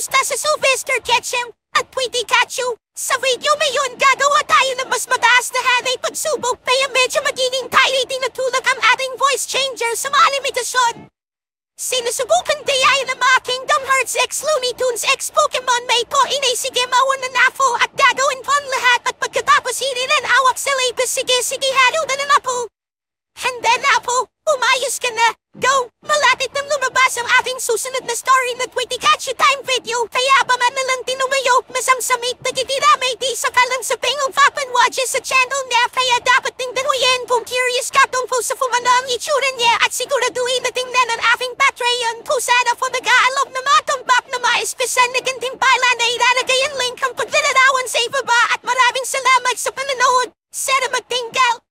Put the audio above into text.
Kamusta sa Sylvester Ketchum at Tweety Kachu? Sa video ngayon gagawa tayo ng mas mataas na hanay pagsubok kaya medyo magiging tiring na tulad ang ating voice changer sa mga limitasyon. Sinusubukan dayain ng mga Kingdom Hearts X Looney Tunes X Pokemon May ko inay sige mauna na po at gagawin po ang lahat at pagkatapos hinilan awak sa labas sige halo na na po. Handa na po, umayos ka na, go! Malapit nang lumabas ang ating susunod na story na Tweety Kachu time video kaya pa man nalang tinumayo masamsamit na kitiramay di sa kalang sa pingong papanwadya sa channel niya kaya dapat ding danuyin kung curious ka tungkol sa fumana ang itsura niya at siguraduhin na tingnan ang aking Patreon kung sana po nag-aalok na mga tambak na maespesan na gantimpala na ilalagay ang link ang paglalarawan sa ibaba at maraming salamat sa panonood. Sana magtinggal!